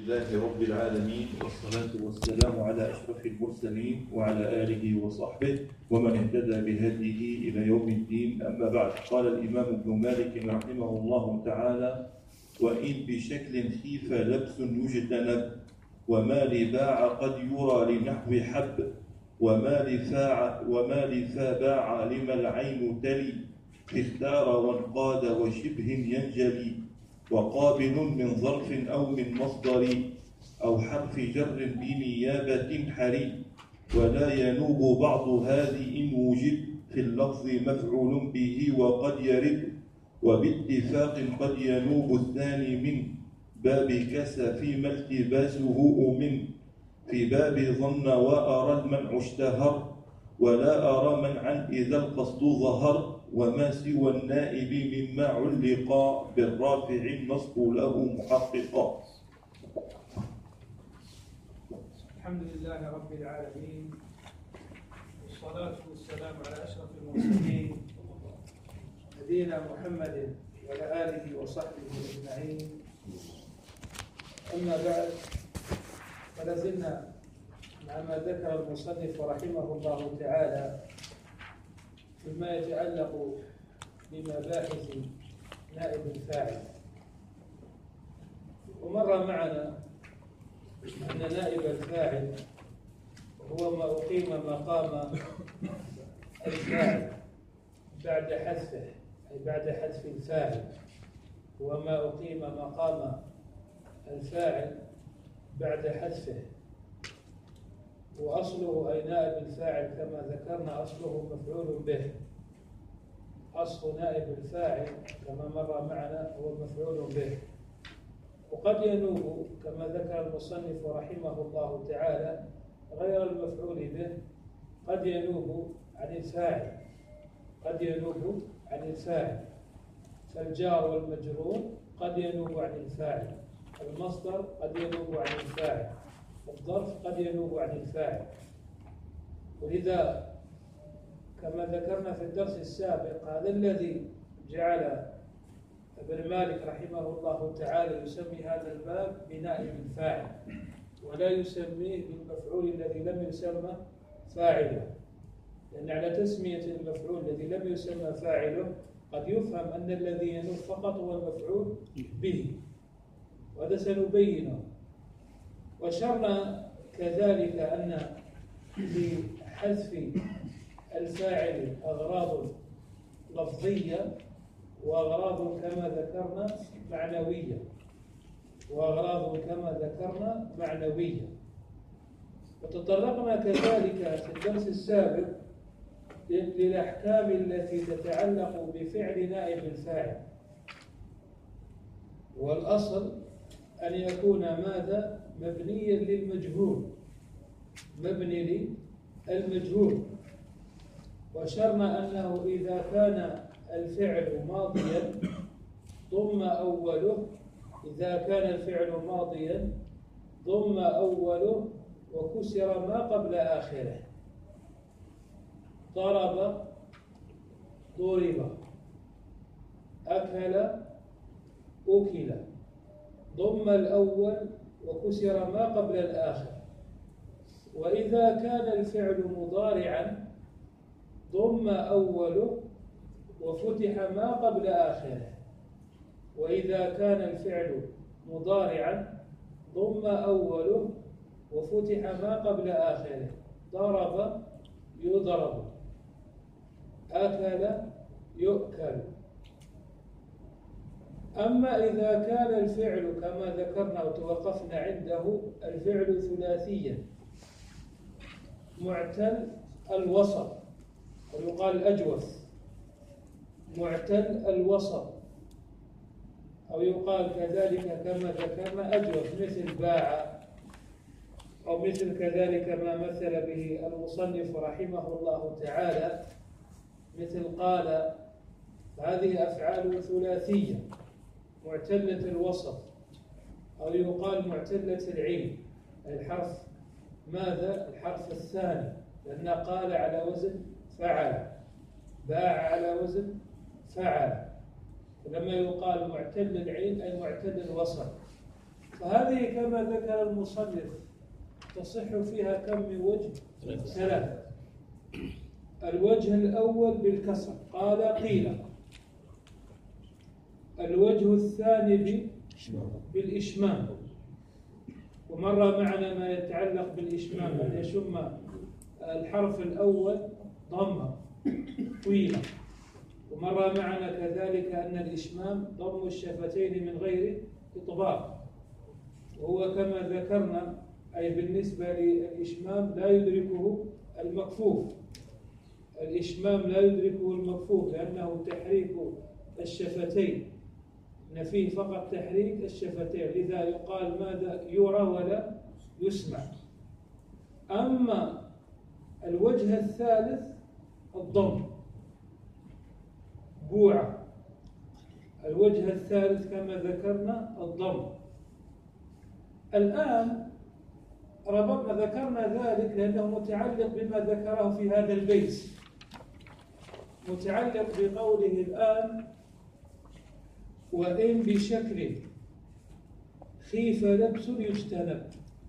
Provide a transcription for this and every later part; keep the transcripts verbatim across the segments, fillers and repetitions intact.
لله رب العالمين، والصلاة والسلام على أشرف المرسلين وعلى آله وصحبه ومن اهتدى بهديه إلى يوم الدين. أما بعد، قال الإمام ابن مالك رحمه الله تعالى: وإن بشكل خيف لبس يجتنب، وما لباع قد يرى لنحو حب، وما لفاع وما لفا باع لما العين تلي، اختار وانقاد وشبه ينجلي، وقابل من ظرف أو من مصدر أو حرف جر بنيابة حري، ولا ينوب بعض هذه إن وجد في اللفظ مفعول به وقد يرد، وباتفاق قد ينوب الثاني من باب كسى فيما التباسه أمن، في باب ظن وأرى المنع اشتهر، ولا أرى منعا إذا القصد ظهر، وما سوى النائب مما علق بالرافع النصب له محققا. الحمد لله رب العالمين، والصلاة والسلام على أشرف المرسلين نبينا محمد وعلى آله وصحبه أجمعين. أما بعد، فلا زلنا مع ما ذكر المصنف رحمه الله تعالى فيما يتعلق بمباحث نائب الفاعل. ومر معنا أن نائب الفاعل هو ما أقيم مقام الفاعل بعد حذفه، أي بعد حذف الفاعل، وما أقيم مقام الفاعل بعد حذفه. وأصله أي نائب الفاعل كما ذكرنا أصله مفعول به. أصل نائب الفاعل كما مر معنا هو مفعول به، وقد ينوب كما ذكر المصنف رحمه الله تعالى غير المفعول به، قد ينوب عن الفاعل، قد ينوب عن الفاعل، فالجار والمجرور قد ينوب عن الفاعل، المصدر قد ينوب عن الفاعل، الظرف قد ينوب عن الفاعل. ولذا كما ذكرنا في الدرس السابق، هذا الذي جعل ابن مالك رحمه الله تعالى يسمي هذا الباب بنائب الفاعل، ولا يسميه بالمفعول الذي لم يسمى فاعله، لأن على تسمية المفعول الذي لم يسمى فاعله قد يفهم أن الذي ينوب فقط هو المفعول به، وهذا سنبينه. وشرنا كذلك أن لحذف الفاعل أغراض لفظية وأغراض كما ذكرنا معنوية، وأغراض كما ذكرنا معنوية. وتطرقنا كذلك في الدرس السابق للأحكام التي تتعلق بفعل نائب الفاعل. والأصل أن يكون ماذا؟ مبنيا للمجهول، مبني للمجهول. وشرنا أنه إذا كان الفعل ماضيا ضم أوله، إذا كان الفعل ماضيا ضم أوله وكسر ما قبل آخره. ضرب ضرب، أكل أكل، ضم الأول وكسر ما قبل الآخر. وإذا كان الفعل مضارعا ضم أوله وفتح ما قبل آخره. وإذا كان الفعل مضارعا ضم أوله وفتح ما قبل آخره. ضرب يضرب، أكل يؤكل. أما إذا كان الفعل كما ذكرنا وتوقفنا عنده الفعل ثلاثيا معتل الوسط، ويقال الأجوف، معتل الوسط، أو يقال كذلك كما ذكرنا أجوف، مثل باع، أو مثل كذلك ما مثل به المصنف رحمه الله تعالى مثل قال. هذه أفعال ثلاثية معتلة الوسط، أو يقال معتلة العين، الحرف ماذا؟ الحرف الثاني، لأن قال على وزن فعل، باع على وزن فعل. لما يقال معتل العين أي معتل الوسط، فهذه كما ذكر المصنف تصح فيها كم من وجه؟ ثلاثة. الوجه الأول بالكسر، قال قيل. الوجه الثاني بالإشمام، ومر معنا ما يتعلق بالإشمام أن يشم الحرف الأول ضمة طويلة، ومر معنا كذلك أن الإشمام ضم الشفتين من غير إطباق، وهو كما ذكرنا أي بالنسبة للإشمام لا يدركه المكفوف. الإشمام لا يدركه المكفوف لأنه تحريك الشفتين، إن فيه فقط تحريك الشفتين، لذا يقال ماذا؟ يرى ولا يسمع. أما الوجه الثالث الضم، بوعة. الوجه الثالث كما ذكرنا الضم. الآن ربما ذكرنا ذلك لأنه متعلق بما ذكره في هذا البيت، متعلق بقوله الآن: وإن بشكل خيف لبس يجتنب.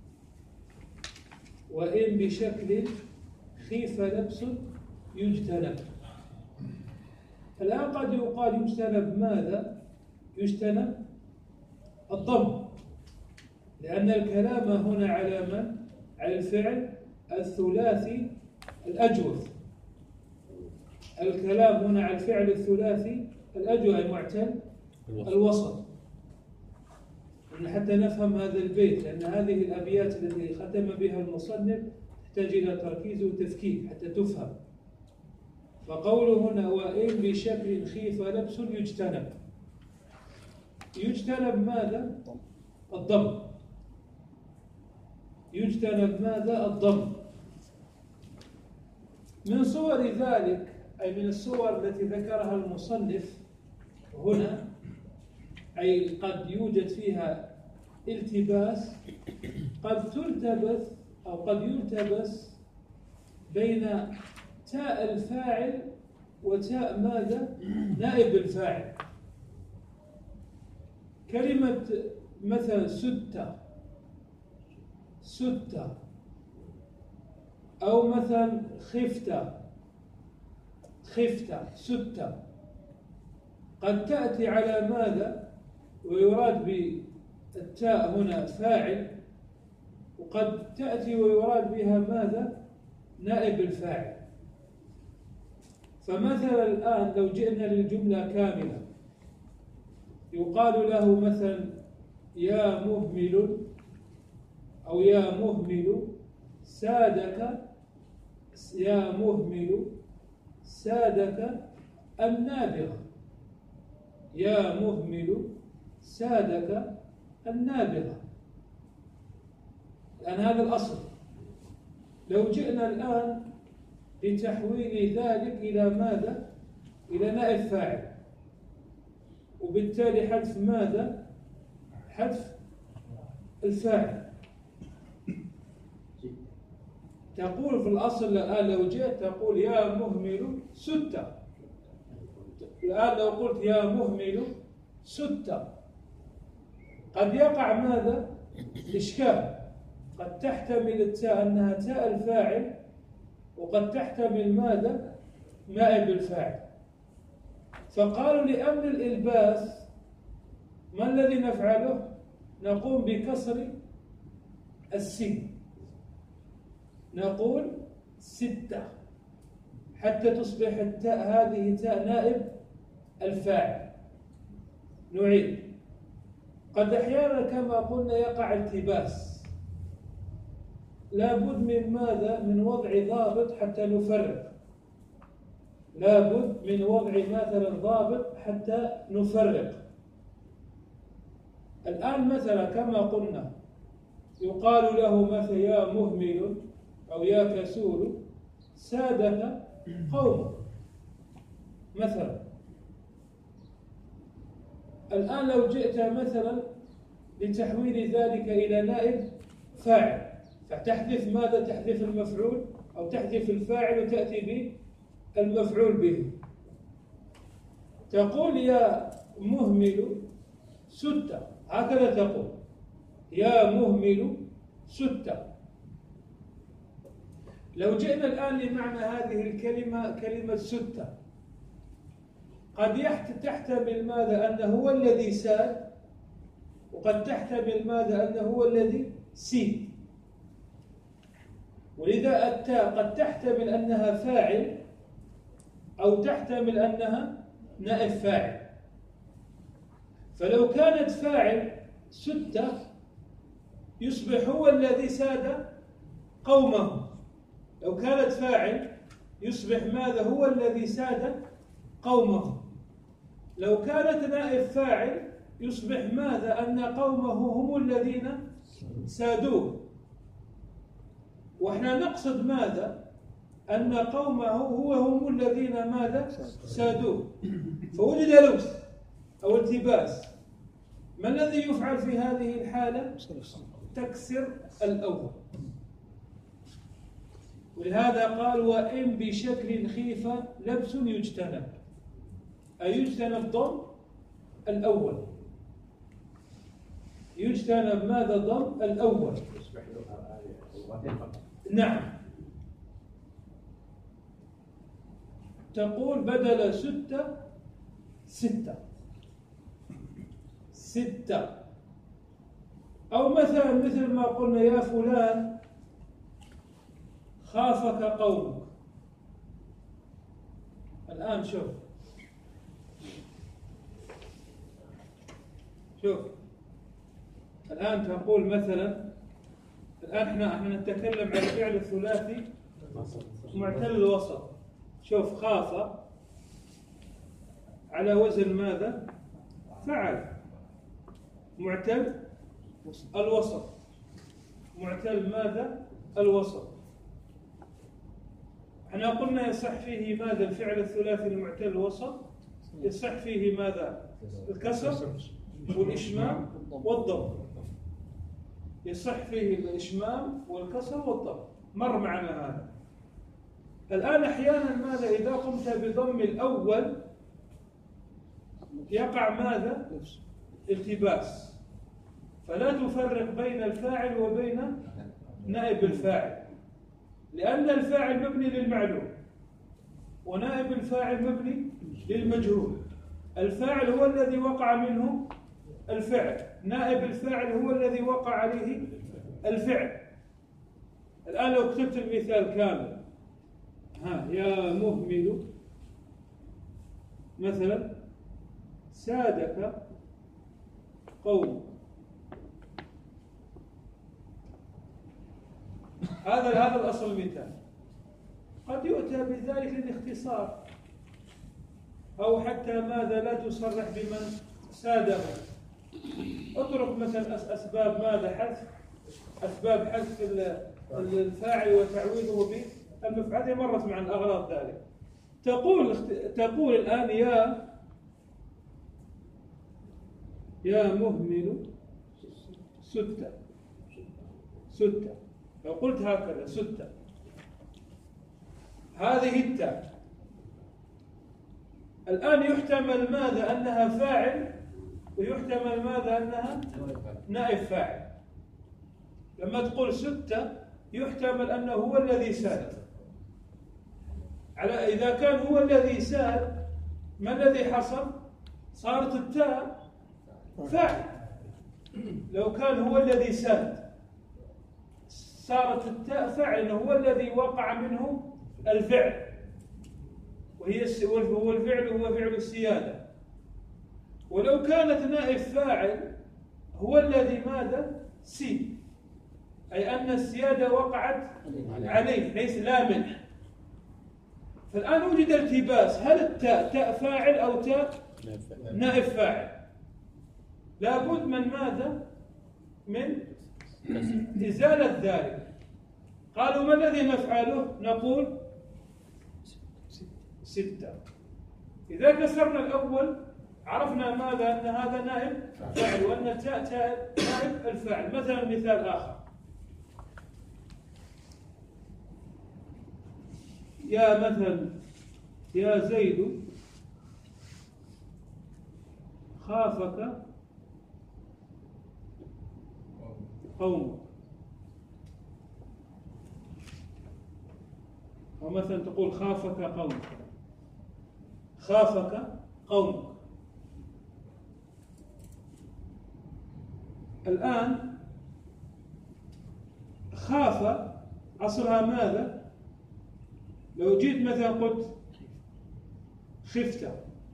وإن بشكل خيف لبس يجتنب. الآن قد يقال يجتنب ماذا؟ يجتنب الضم، لأن الكلام هنا على من؟ على الفعل الثلاثي الأجوف. الكلام هنا على الفعل الثلاثي الأجوف المعتل الوسط، حتى نفهم هذا البيت، لأن هذه الأبيات التي ختم بها المصنف تحتاج إلى تركيز وتفكيك حتى تفهم. فقوله هنا: وإن بشكل خيف لبس يجتنب. يجتنب ماذا؟ الضم. يجتنب ماذا؟ الضم. من صور ذلك، أي من الصور التي ذكرها المصنف هنا، أي قد يوجد فيها التباس، قد تلتبس أو قد يلتبس بين تاء الفاعل وتاء ماذا؟ نائب الفاعل. كلمة مثلا ستة ستة، أو مثلا خفتة خفتة ستة، قد تأتي على ماذا؟ ويراد بالتاء هنا فاعل، وقد تأتي ويراد بها ماذا؟ نائب الفاعل. فمثلا الآن لو جئنا للجملة كاملة يقال له مثلا: يا مهمل، أو يا مهمل سادك، يا مهمل سادك النابغة. يا مهمل سادك النابغة. الآن هذا الأصل. لو جئنا الآن لتحويل ذلك إلى ماذا؟ إلى نائب فاعل، وبالتالي حذف ماذا؟ حذف الفاعل. تقول في الأصل الآن لو جئت تقول: يا مهمل ستة. الآن لو قلت: يا مهمل ستة، قد يقع ماذا؟ إشكال. قد تحتمل التاء أنها تاء الفاعل، وقد تحتمل ماذا؟ نائب الفاعل. فقالوا لأمر الإلباس ما الذي نفعله؟ نقوم بكسر السين، نقول ستة، حتى تصبح التاء هذه تاء نائب الفاعل. نعيد. قد أحيانا كما قلنا يقع التباس، لابد من ماذا؟ من وضع ضابط حتى نفرق. لابد من وضع مثلا ضابط حتى نفرق. الآن مثلا كما قلنا يقال له مثلا: يا مهمل أو يا كسول سادك قوم مثلا. الآن لو جئت مثلا لتحويل ذلك إلى نائب فاعل، فتحذف ماذا؟ تحذف المفعول أو تحذف الفاعل وتأتي بالمفعول به. تقول: يا مهمل ستة، هكذا تقول. يا مهمل ستة. لو جئنا الآن لمعنى هذه الكلمة كلمة ستة، قد تحتمل ماذا؟ أنه هو الذي ساد، وقد تحتمل ماذا؟ أنه هو الذي سيد. ولذا التاء قد تحتمل أنها فاعل أو تحتمل أنها نائب فاعل. فلو كانت فاعل ستة يصبح هو الذي ساد قومه. لو كانت فاعل يصبح ماذا؟ هو الذي ساد قومه. لو كانت نائب فاعل يصبح ماذا؟ أن قومه هم الذين سادوه. وإحنا نقصد ماذا؟ أن قومه هو هم الذين ماذا؟ سادوه. فوجد لبس أو التباس، ما الذي يفعل في هذه الحالة؟ تكسر الأول. ولهذا قال وإن بشكل خيف لبس يجتنب، أي يجتنب ضم الأول. يجتنب ماذا؟ ضم الأول. نعم. تقول بدل ستة ستة ستة. أو مثلا مثل ما قلنا يا فلان خافك قومك. الآن شوف شوف الآن تقول مثلا، الآن احنا احنا نتكلم عن الفعل الثلاثي معتل الوسط. شوف خاف على وزن ماذا؟ فعل، معتل الوسط. معتل ماذا؟ الوسط. احنا قلنا يصح فيه ماذا؟ الفعل الثلاثي المعتل الوسط يصح فيه ماذا؟ الكسر والإشمام والضم. يصح فيه الإشمام والكسر والضم، مر معنا هذا. الآن أحيانا ماذا؟ إذا قمت بضم الأول يقع ماذا؟ التباس. فلا تفرق بين الفاعل وبين نائب الفاعل، لأن الفاعل مبني للمعلوم ونائب الفاعل مبني للمجهول. الفاعل هو الذي وقع منه الفعل، نائب الفاعل هو الذي وقع عليه الفعل. الآن لو كتبت المثال كامل، ها يا مهمل مثلا سادك قوم. هذا هذا الأصل المثال. قد يؤتى بذلك للاختصار، أو حتى ماذا؟ لا تصرح بمن ساده. اترك مثلا أسباب ماذا؟ حذف أسباب حذف الفاعل وتعويضه بالمفعول. هذه مرت مع الأغراض ذلك. تقول تقول الآن يا يا مهمل ستة ستة. لو قلت هكذا ستة، هذه التاء الآن يحتمل ماذا؟ أنها فاعل، ويحتمل ماذا؟ أنها نائب فاعل. لما تقول ستة يحتمل أنه هو الذي ساد. على إذا كان هو الذي ساد، ما الذي حصل؟ صارت التاء فاعل. لو كان هو الذي ساد صارت التاء فاعل، هو الذي وقع منه الفعل، وهي هو الفعل هو فعل السيادة. ولو كانت نائب فاعل هو الذي ماذا؟ سي، أي أن السيادة وقعت عليه، ليس لا منح. فالآن وجد التباس، هل التاء تاء فاعل أو تاء نائب فاعل؟ لابد من ماذا؟ من إزالة ذلك. قالوا ما الذي نفعله؟ نقول ستة. إذا كسرنا الأول عرفنا ماذا؟ أن هذا نائب فاعل، وأن التاء تاء نائب الفاعل. مثلا مثال آخر، يا مثلا يا زيد قومك، أو مثلا تقول خافك قومك، خافك قومك. الآن خاف أصلها ماذا؟ لو جيت مثلا قلت خفت،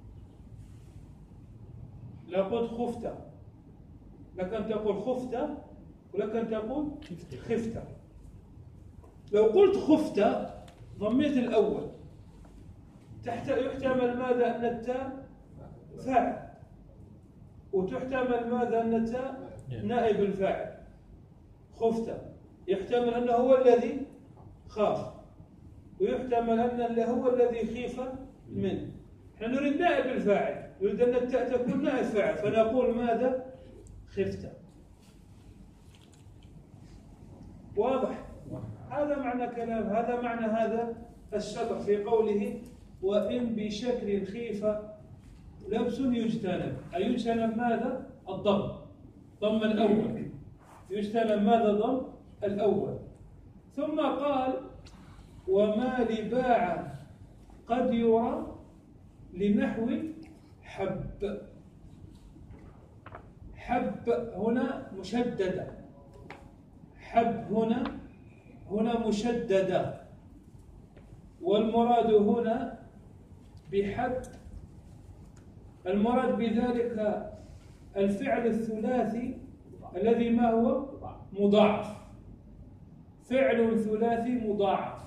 لا قلت خفت، لك أن تقول خفت ولك أن تقول خفت. لو قلت خفت ضميت الأول، تحت يحتمل ماذا؟ أن التاء فاعل، وتحتمل ماذا؟ أن التاء نائب الفاعل. خفت يحتمل أنه هو الذي خاف، ويحتمل أن هو الذي خيف منه. نحن نريد نائب الفاعل، نريد أن التاء تكون نائب فاعل، فنقول ماذا؟ خفت. واضح؟ هذا معنى كلام، هذا معنى هذا الشطر في قوله وإن بشكل خيف لبس يجتنب، أي يجتنب ماذا؟ الضم، ضم الأول، يجتنب ماذا؟ ضم الأول. ثم قال وما لباع قد يرى لنحو حب. حب هنا مشددة، حب هنا هنا مشددة، والمراد هنا بحب المراد بذلك الفعل الثلاثي الذي ما هو مضاعف، فعل ثلاثي مضاعف.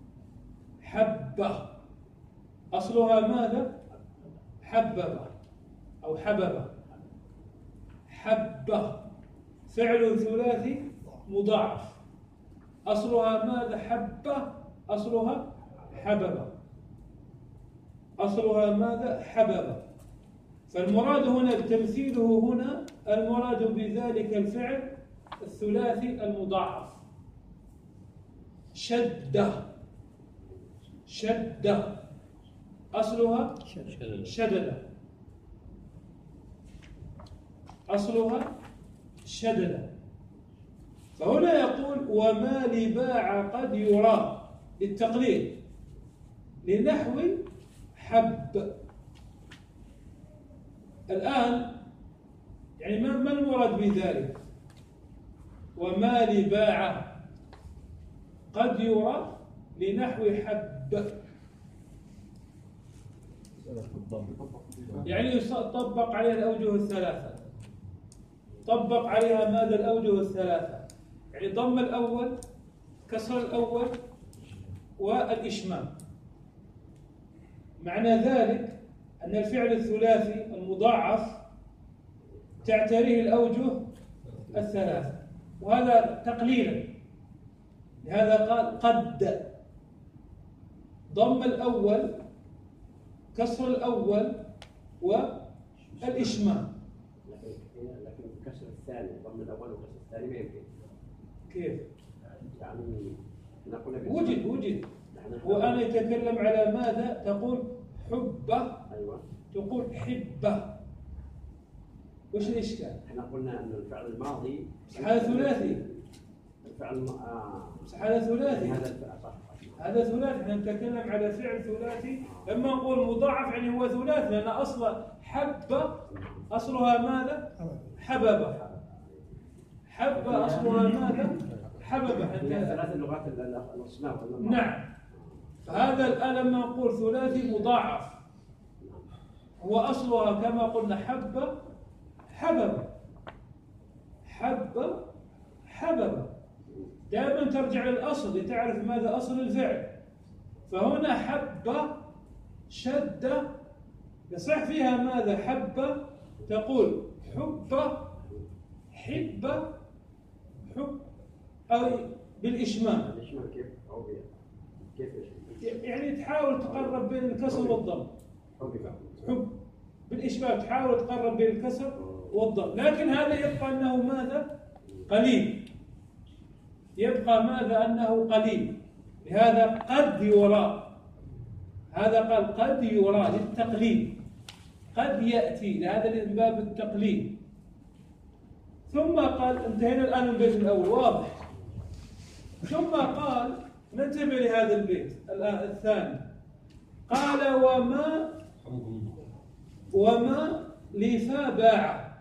حبة أصلها ماذا؟ حبب أو حبب. حبة فعل ثلاثي مضاعف، أصلها ماذا؟ حبة، أصلها حبب، أصلها ماذا؟ حبب. فالمراد هنا تمثيله هنا المراد بذلك الفعل الثلاثي المضاعف. شدة، شدة أصلها شدد، أصلها شدد. فهنا يقول وما لباع قد يرى للتقليل لنحو حب. الآن يعني ما المراد بذلك؟ وما لباع قد يرى لنحو حب، يعني يطبق عليها الأوجه الثلاثة. طبق عليها ماذا؟ الأوجه الثلاثة، يعني ضم الأول، كسر الأول، والإشمام. معنى ذلك أن الفعل الثلاثي المضاعف تعتريه الأوجه الثلاثة، وهذا تقليلا. لهذا قال قد، ضم الأول، كسر الأول، والإشمام. لكن الكسر الثاني، ضم الأول والكسر الثاني ما يمكن. كيف؟ يعني نقول وجد وجد وأنا يتكلم على ماذا؟ تقول حبة، أيوة، تقول حبة. وش الإشكال؟ احنا قلنا أن الفعل الماضي هذا ثلاثي، الفعل آه. هذا ثلاثي، هذا الفعل صح. هذا ثلاثي. احنا نتكلم على فعل ثلاثي. لما نقول مضاعف يعني هو ثلاثي، لأن أصل حبة أصلها ماذا؟ حببة. حبة أصلها ماذا؟ حببة. ثلاث اللغات الأصناف. نعم. فهذا الآن لما نقول ثلاثي مضاعف هو أصلها كما قلنا حبة حببة، حبة حببة. دائما ترجع للأصل لتعرف ماذا أصل الفعل. فهنا حبة شدة يصح فيها ماذا؟ حبة، تقول حبة حبة حب، أو بالإشمام. الإشمام كيف؟ أو كيف يعني تحاول تقرب بين الكسر والضم. حب بالإشمام تحاول تقرب بين الكسر والضم، لكن هذا يبقى أنه ماذا؟ قليل. يبقى ماذا؟ أنه قليل. لهذا قد يرى، هذا قال قد يرى للتقليل، قد يأتي، لهذا من باب التقليل. ثم قال انتهينا الآن من البيت الأول واضح. ثم قال ننتبه لهذا البيت الثاني، قال وما وما لفا باع.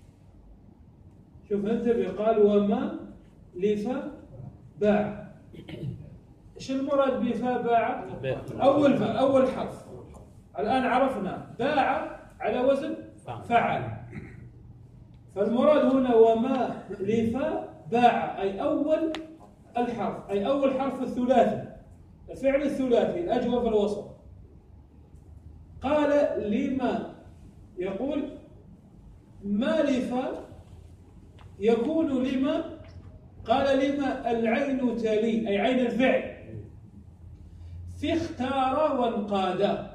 شوف انتبه، قال وما لفا باع. ايش المراد بفا باع؟ اول اول حرف. الان عرفنا باع على وزن فعل، فالمراد هنا وما لفا باع اي اول الحرف، اي اول حرف الثلاثي، الفعل الثلاثي الاجوف الوسط. قال لما، يقول ما لفا يكون لما، قال لما العين تلي أي عين الفعل، في اختار وانقاد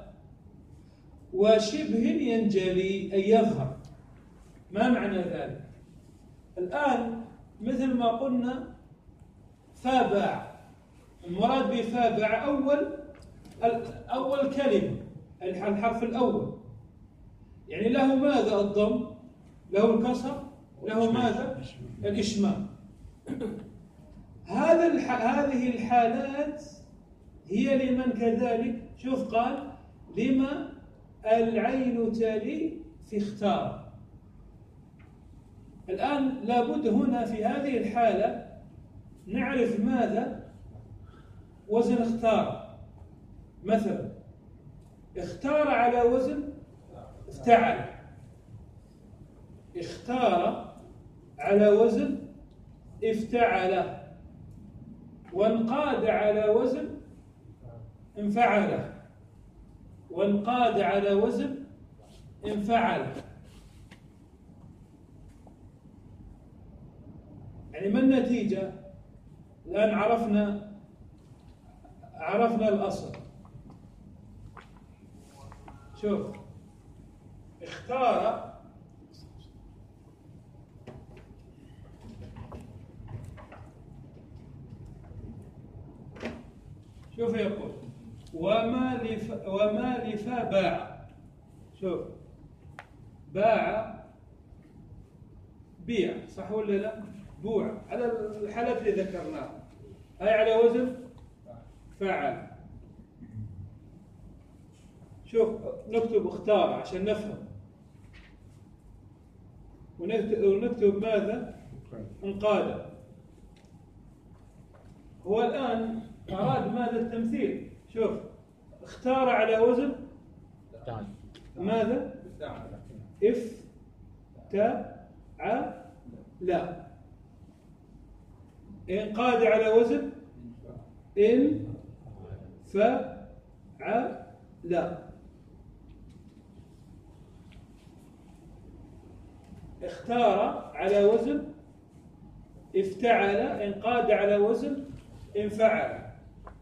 وشبه ينجلي أي يظهر. ما معنى ذلك؟ الآن مثل ما قلنا فاباع، المراد بفاباع أول أول كلمة الحرف الأول، يعني له ماذا؟ الضم، له الكسر، له ماذا؟ الإشمام. هذا الح... هذه الحالات هي لمن كذلك. شوف قال لما العين تلي في اختار. الآن لابد هنا في هذه الحالة نعرف ماذا وزن اختار. مثلا اختار على وزن افتعل، اختار على وزن افتعل، وانقاد على وزن انفعل، وانقاد على وزن انفعل. يعني ما النتيجة؟ الآن عرفنا عرفنا الأصل. شوف اختار شوف يقول وما لف وما لفا باع. شوف باع بيع، صح ولا لا؟ بوع على الحالات اللي ذكرناها، هاي على وزن فعل. شوف نكتب اختار عشان نفهم، ونكتب ماذا؟ انقاد. هو الآن أراد ماذا؟ التمثيل. شوف اختار على وزن ماذا؟ اف تا ع لا. انقاد على وزن ان ف ع لا. اختار على وزن افتعل، انقاد على وزن انفعل.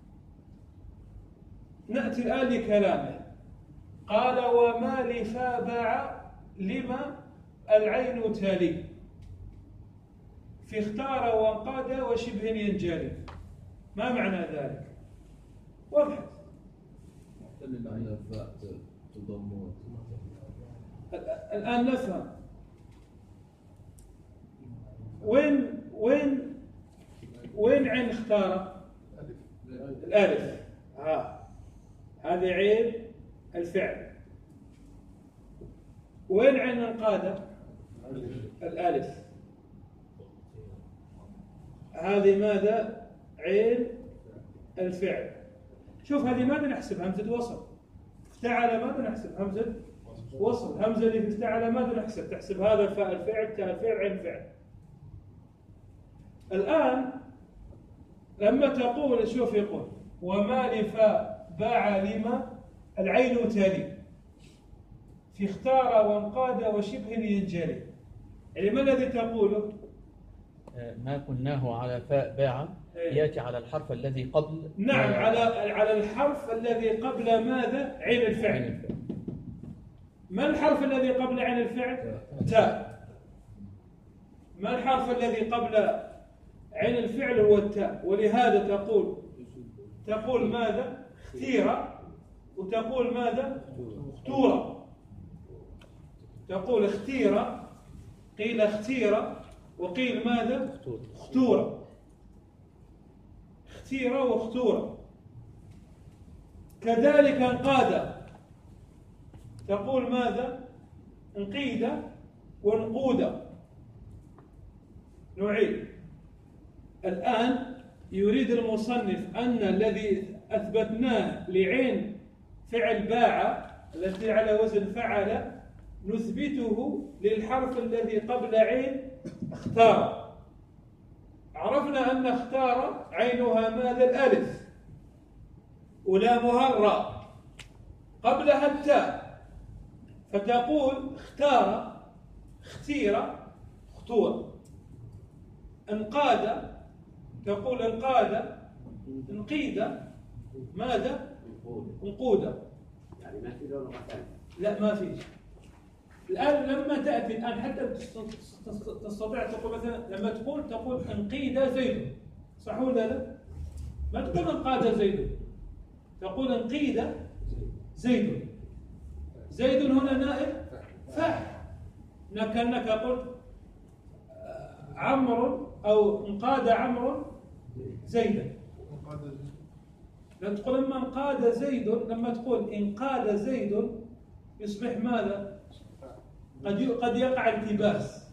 نأتي الآن لكلامه. قال وما لفا باع لما العين تالي في اختار وانقاد وشبه ينجلي. ما معنى ذلك؟ وضحت. الآن نفهم. وين وين وين عين اختار؟ الألف. ها هذه عين الفعل. وين عين انقاد؟ الألف. هذه ماذا؟ عين الفعل. شوف هذه ماذا نحسب؟ همزة وصل. افتعل ماذا نحسب؟ همزة وصل. همزة اللي افتعل ماذا نحسب؟ تحسب هذا الفاء الفعل، تاء الفعل، عين الفعل. الآن لما تقول، شوف يقول وما لفا باع لما العين تالي في اختار وانقاد وشبه ينجلي. يعني ما الذي تقوله؟ ما كناه على فاء باع ياتي على الحرف الذي قبل. نعم، على على الحرف الذي قبل ماذا؟ عين الفعل. ما الحرف الذي قبل عين الفعل؟ تاء. ما الحرف الذي قبل عين الفعل؟ هو التاء. ولهذا تقول تقول ماذا؟ اختيرة، وتقول ماذا؟ اختورة. تقول اختيرة، قيل اختيرة، وقيل ماذا؟ اختورة. اختيرة واختورة. كذلك انقاد، تقول ماذا؟ انقيد وانقود. نوعين. الآن يريد المصنف أن الذي أثبتناه لعين فعل باع التي على وزن فعل نثبته للحرف الذي قبل عين اختار. عرفنا أن اختار عينها ماذا؟ الألف، ولامها الراء، قبلها التاء، فتقول اختار، اختير، اختور. انقاد، تقول انقاد، انقيد، ماذا؟ انقود. يعني ما في لغة ثانية. لا ما فيش. الآن لما تأتي الآن حتى تستطيع تقول مثلا لما تقول تقول انقيد زيد، صح ولا لا؟ ما تقول انقاد زيد، تقول انقيد زيد. زيد هنا نائب فاعل، كأنك قلت عمرو أو انقاد عمرو زيدا. لما تقول لما انقاد زيد، لما تقول انقاد زيد يصبح ماذا؟ قد قد يقع التباس،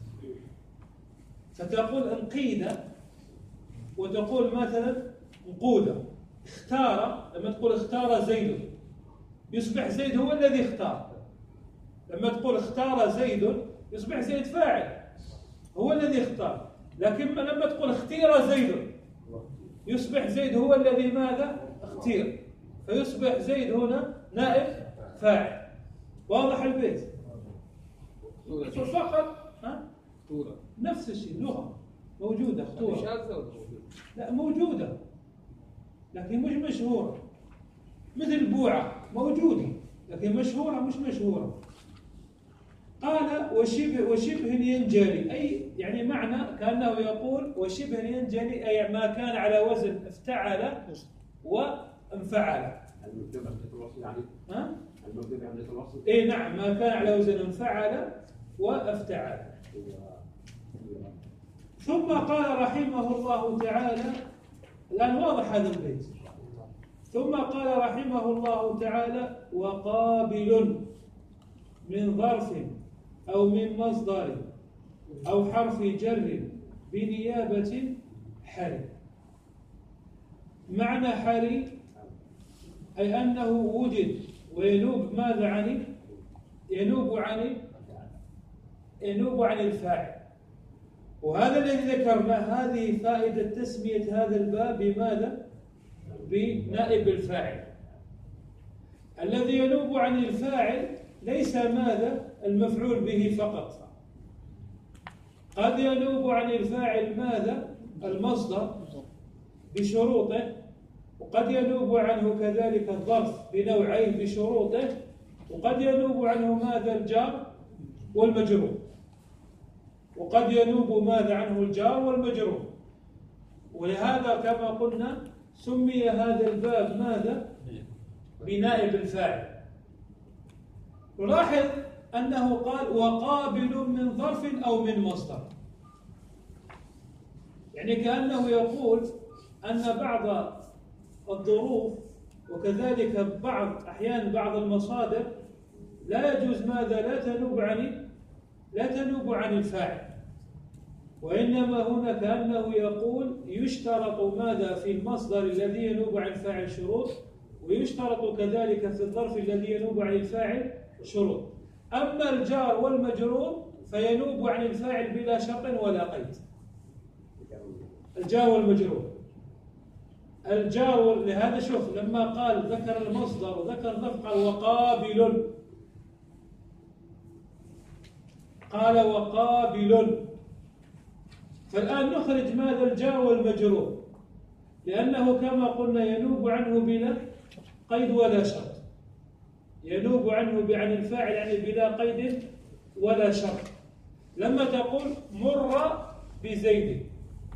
فتقول انقيد وتقول مثلا انقود. اختار، لما تقول اختار زيد يصبح زيد هو الذي اختار. لما تقول اختار زيد يصبح زيد فاعل هو الذي اختار. لكن لما تقول اختير زيد يصبح زيد هو الذي ماذا؟ اختير، فيصبح زيد هنا نائب فاعل. واضح البيت؟ فقط ها؟ نفس الشيء، لغة موجودة اختورة. لا موجودة لكن مش مشهورة، مثل بوعة موجودة لكن مشهورة مش مشهورة. قال وشبه وشبه ينجلي، أي يعني معنى كأنه يقول وشبه ينجلي أي ما كان على وزن افتعل وانفعل. المكتوب عند الوصل يعني؟ ها؟ المكتوب عند الوصل؟ إيه نعم، ما كان على وزن انفعل وافتعل. ثم قال رحمه الله تعالى، الآن واضح هذا البيت. ثم قال رحمه الله تعالى وقابل من ظرف أو من مصدر أو حرف جر بنيابة حري. معنى حري أي أنه وجد وينوب ماذا عنه؟ ينوب عن ينوب عن الفاعل. وهذا الذي ذكرناه، هذه فائدة تسمية هذا الباب بماذا؟ بنائب الفاعل. الذي ينوب عن الفاعل ليس ماذا؟ المفعول به فقط، قد ينوب عن الفاعل ماذا؟ المصدر بشروطه، وقد ينوب عنه كذلك الظرف بنوعين بشروطه، وقد ينوب عنه ماذا؟ الجار والمجرور، وقد ينوب ماذا عنه؟ الجار والمجرور. ولهذا كما قلنا سمي هذا الباب ماذا؟ بنائب الفاعل. نلاحظ أنه قال وقابل من ظرف أو من مصدر، يعني كأنه يقول أن بعض الظروف وكذلك بعض أحيان بعض المصادر لا يجوز ماذا؟ لا تنوب عن لا تنوب عن الفاعل، وإنما هنا كأنه يقول يشترط ماذا؟ في المصدر الذي ينوب عن الفاعل شروط، ويشترط كذلك في الظرف الذي ينوب عن الفاعل شروط. أما الجار والمجرور فينوب عن الفاعل بلا شرط ولا قيد. الجار والمجرور، الجار لهذا شوف لما قال ذكر المصدر وذكر الظرف قال وقابل، قال وقابل. فالآن نخرج ماذا؟ الجار والمجرور، لأنه كما قلنا ينوب عنه بلا قيد ولا شرط، ينوب عنه عن الفاعل يعني بلا قيد ولا شرط. لما تقول مر بزيد،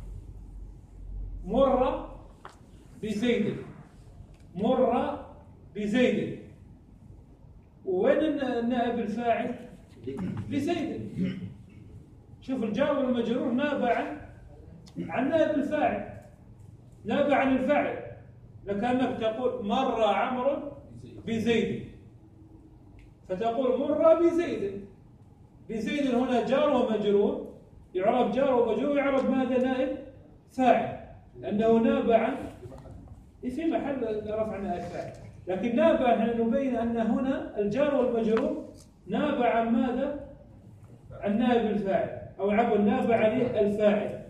مر بزيد، مر بزيد، وين النائب الفاعل؟ لزيد. شوف الجار والمجرور نابع عن عن نائب الفاعل، نابع عن الفاعل. لكأنك تقول مر عمرو بزيد، فتقول مر بزيد. بزيد هنا جار ومجرور، يعرب جار ومجرور، يعرب ماذا؟ نائب فاعل، لأنه نابع عن في محل رفع نائب فاعل. لكن نابع نحن نبين أن هنا الجار والمجرور نابع عن ماذا؟ عن نائب الفاعل، أو عفوا نابع عن الفاعل،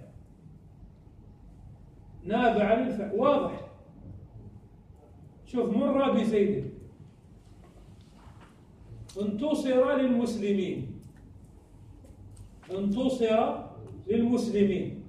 نابع عن الفاعل. واضح؟ شوف مر بزيد، انتصر للمسلمين، انتصر للمسلمين،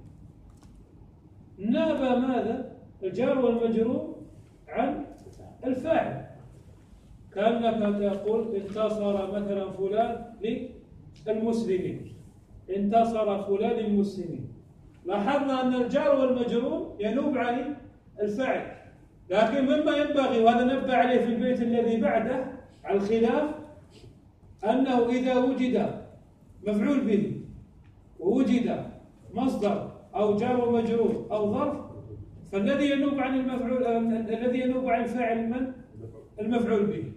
نابع ماذا؟ الجار والمجرور عن الفاعل. كأنك تقول انتصر مثلا فلان للمسلمين، انتصر فلان للمسلمين. لاحظنا أن الجار والمجرور ينوب عن الفاعل، لكن مما ينبغي، وهذا نبه عليه في البيت الذي بعده على الخلاف، أنه إذا وجد مفعول به ووجد مصدر أو جار ومجرور أو ظرف، فالذي ينوب عن المفعول الذي ينوب عن الفاعل من؟ المفعول به.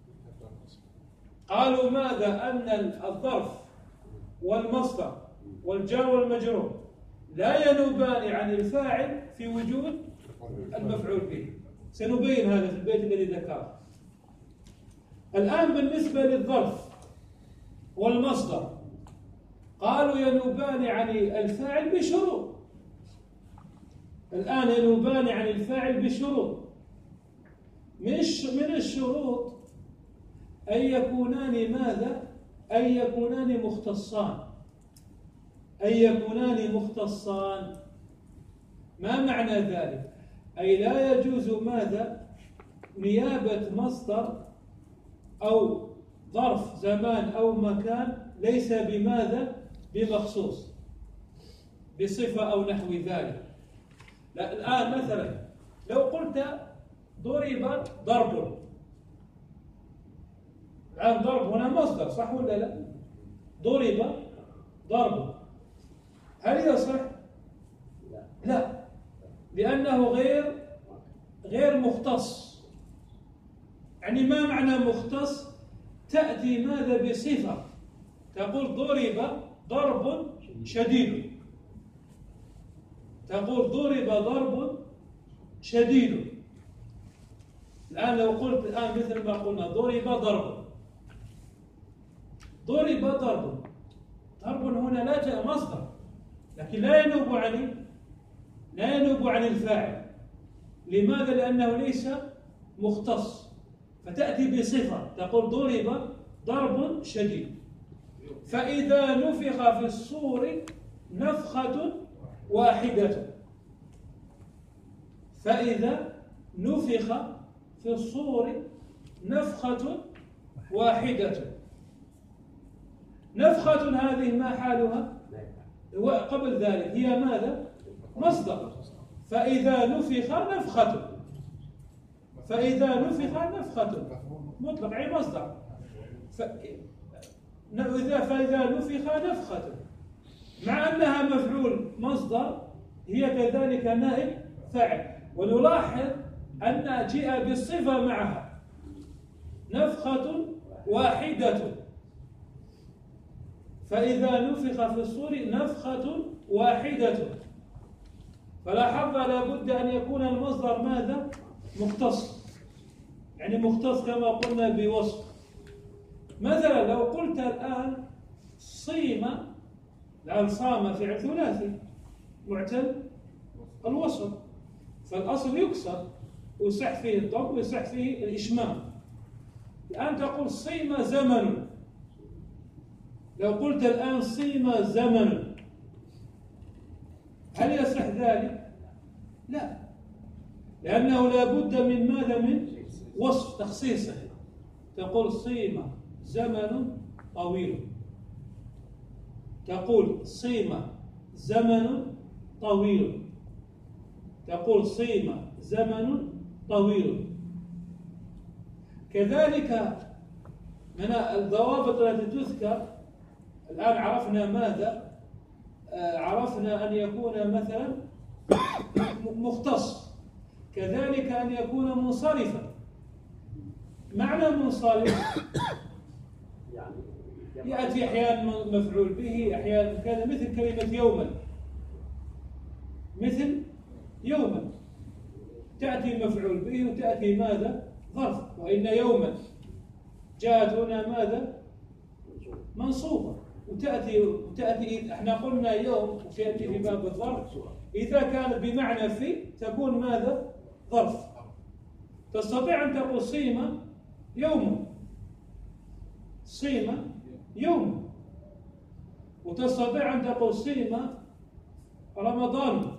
قالوا ماذا؟ أن الظرف والمصدر والجار والمجرور لا ينوبان عن الفاعل في وجود المفعول به. سنبين هذا في البيت الذي ذكره. الآن بالنسبة للظرف والمصدر، قالوا ينوبان عن الفاعل بشروط. الآن ينوبان عن الفاعل بشروط. مش من الشروط أن يكونان ماذا؟ أن يكونان مختصان. أن يكونان مختصان. ما معنى ذلك؟ أي لا يجوز ماذا؟ نيابة مصدر أو ظرف زمان أو مكان ليس بماذا؟ بمخصوص، بصفة أو نحو ذلك. لا الآن مثلا لو قلت ضرب ضرب، الآن ضرب هنا مصدر، صح ولا لا؟ ضرب ضرب، هل يصح؟ لا، لأنه غير غير مختص. يعني ما معنى مختص؟ تأتي ماذا؟ بصفة، تقول ضرب ضرب شديد، تقول ضرب ضرب شديد. الآن لو قلت الآن مثل ما قلنا ضرب ضرب، ضرب ضرب، ضرب هنا لا جاء مصدر، لكن لا ينوب عن لا ينوب عن الفاعل. لماذا؟ لأنه ليس مختص، فتأتي بصفة، تقول ضرب ضرب شديد. فإذا نفخ في الصور نفخة واحدة، فإذا نفخ في الصور نفخة واحدة. نفخة هذه ما حالها؟ وقبل ذلك هي ماذا؟ مصدر. فإذا نفخ نفخة، فإذا نفخ نفخة مطلق أي مصدر. فإذا نفخ نفخة، مع أنها مفعول مصدر، هي كذلك نائب فاعل. ونلاحظ أن جاء بالصفة معها، نفخة واحدة. فإذا نفخ في الصور نفخة واحدة، فلاحظ لابد أن يكون المصدر ماذا؟ مختص، يعني مختص كما قلنا بوصف. مثلا لو قلت الآن صيم، الآن صام فعل ثلاثي معتل الوسط، فالأصل يكسر ويصح فيه الضم ويصح فيه الإشمام. الآن تقول صيم زمن، لو قلت الآن صيم زمن، هل يصح ذلك؟ لا، لأنه لا بد من ماذا؟ من وصف تخصيصه. تقول صيم زمن طويل، تقول صيم زمن طويل، تقول صيم زمن طويل. كذلك من الضوابط التي تذكر، الآن عرفنا ماذا؟ عرفنا أن يكون مثلا مختص، كذلك أن يكون منصرفا. معنى منصرف يأتي أحيانا مفعول به، أحيانا كذا، مثل كلمة يوما، مثل يوما تأتي مفعول به وتأتي ماذا؟ ظرف. وإن يوما جاءت هنا ماذا؟ منصوبة. وتأتي وتأتي احنا قلنا يوم وتأتي في باب الظرف، إذا كانت بمعنى في تكون ماذا؟ ظرف. تستطيع أن تقول صيم يوم، صيم يوم، وتستطيع أن تقول صيم رمضان،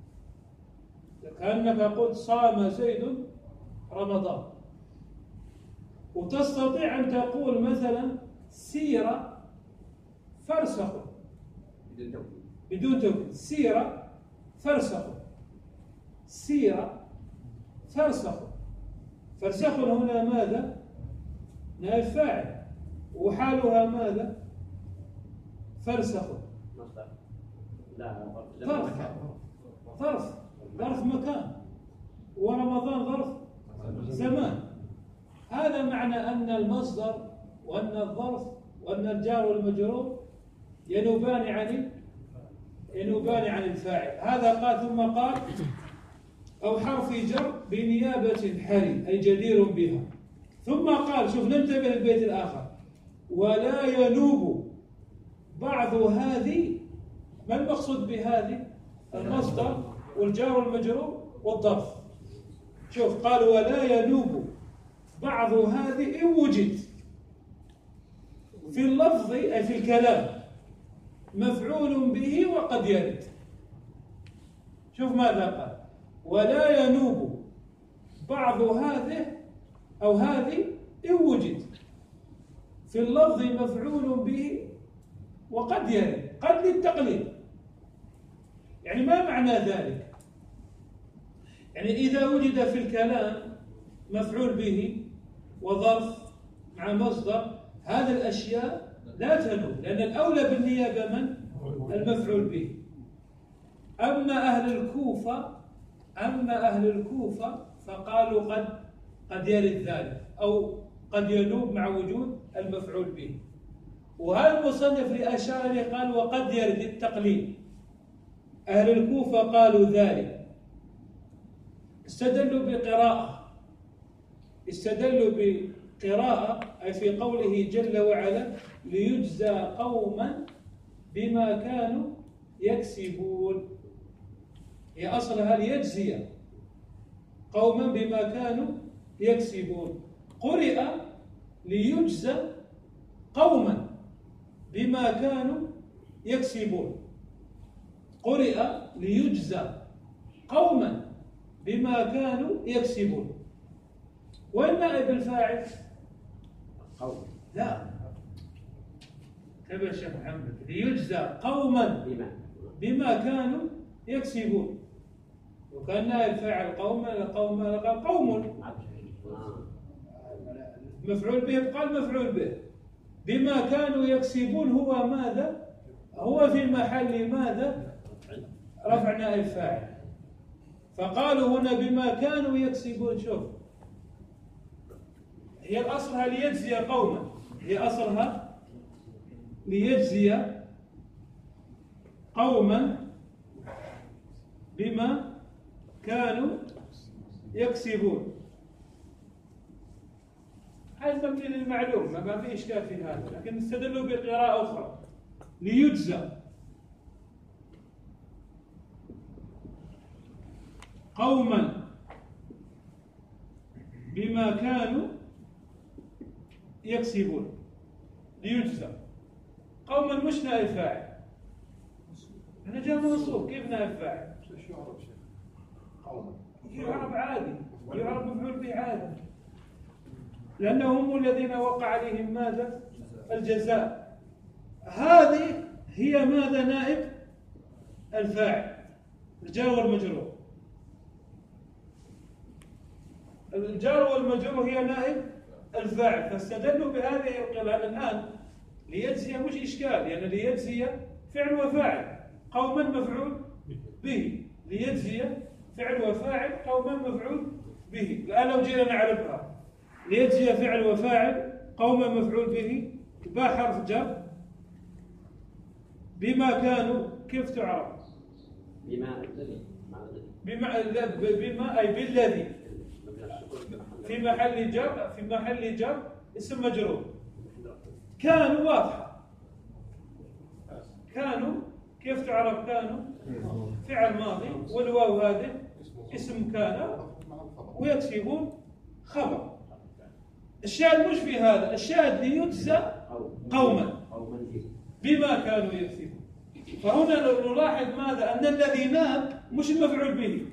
كأنك قلت صام زيد رمضان. وتستطيع أن تقول مثلا سير فرسخ بدون توكيد، سير فرسخ، سير فرسخ. فرسخ هنا ماذا؟ نائب فاعل، وحالها ماذا؟ فرسخ. ظرف، ظرف ظرف مكان، ورمضان ظرف زمان. هذا معنى أن المصدر وأن الظرف وأن الجار والمجرور ينوبان عن ينوبان عن الفاعل. هذا قال ثم قال أو حرف جر بنيابة حري أي جدير بها. ثم قال، شوف ننتبه للبيت الآخر، ولا ينوب بعض هذه. ما المقصود بهذه؟ المصدر والجار والمجرور والظرف. شوف قال ولا ينوب بعض هذه إن وجد في اللفظ أي في الكلام مفعول به وقد يرد. شوف ماذا قال، ولا ينوب بعض هذه أو هذه إن وجد في اللفظ مفعول به وقد يرد. قد للتقليد، يعني ما معنى ذلك؟ يعني إذا وجد في الكلام مفعول به وظرف مع مصدر، هذه الأشياء لا تنوب، لأن الأولى بالنيابة من؟ المفعول به. أما أهل الكوفة أما أهل الكوفة فقالوا قد قد يرد ذلك، أو قد ينوب مع وجود المفعول به. وهذا المصنف لأشار إليه قال وقد يرد التقليد. أهل الكوفة قالوا ذلك، استدلوا بقراءة استدلوا بقراءة أي في قوله جل وعلا ليجزى قوما بما كانوا يكسبون. هي أصلها ليجزي قوما بما كانوا يكسبون، قرئ ليجزى قوما بما كانوا يكسبون، قرئ ليجزى قوما بما كانوا يكسبون. وين نائب الفاعل؟ قوم. لا، تبع الشيخ محمد، ليجزى قوما بما كانوا يكسبون. وكان نائب فاعل قوما قوما قال قوم، مفعول به قال مفعول به، بما كانوا يكسبون هو ماذا؟ هو في محل ماذا؟ رفع نائب فاعل. فقالوا هنا بما كانوا يكسبون. شوف هي الأصلها ليجزي قوما، هي أصلها ليجزي قوما بما كانوا يكسبون. هذا مبني للمعلوم، ما في إشكال في هذا، لكن استدلوا بقراءة أخرى ليجزى قوما بما كانوا يكسبون. ليجزى قوما مش نائب فاعل، هنا جاء منصوب، كيف نائب فاعل؟ يعرب عادي، يعرب مفعول به عادي، لأنهم هم الذين وقع عليهم ماذا؟ الجزاء. هذه هي ماذا؟ نائب الفاعل، الجار والمجرور. الجار والمجرور هي نائب الفاعل، فاستدلوا بهذه القراءة. الآن ليجزي مش إشكال، لأن يعني ليجزي فعل وفاعل، قوما مفعول به، ليجزي فعل وفاعل قوما مفعول به. الآن لو جينا نعرفها، ليجزي فعل وفاعل قوما مفعول به، باء حرف جر، بما كانوا كيف تعرف؟ بما الذي بما بما أي بالذي، في محل جر، في محل جر اسم مجرور. كانوا واضحة، كانوا كيف تعرف؟ كانوا فعل ماضي، والواو هذه اسم كان، ويكسبون خبر. الشاهد مش في هذا، الشاهد ليجزى قوما بما كانوا يكسبون. فهنا نلاحظ ماذا؟ أن الذي نام مش المفعول به،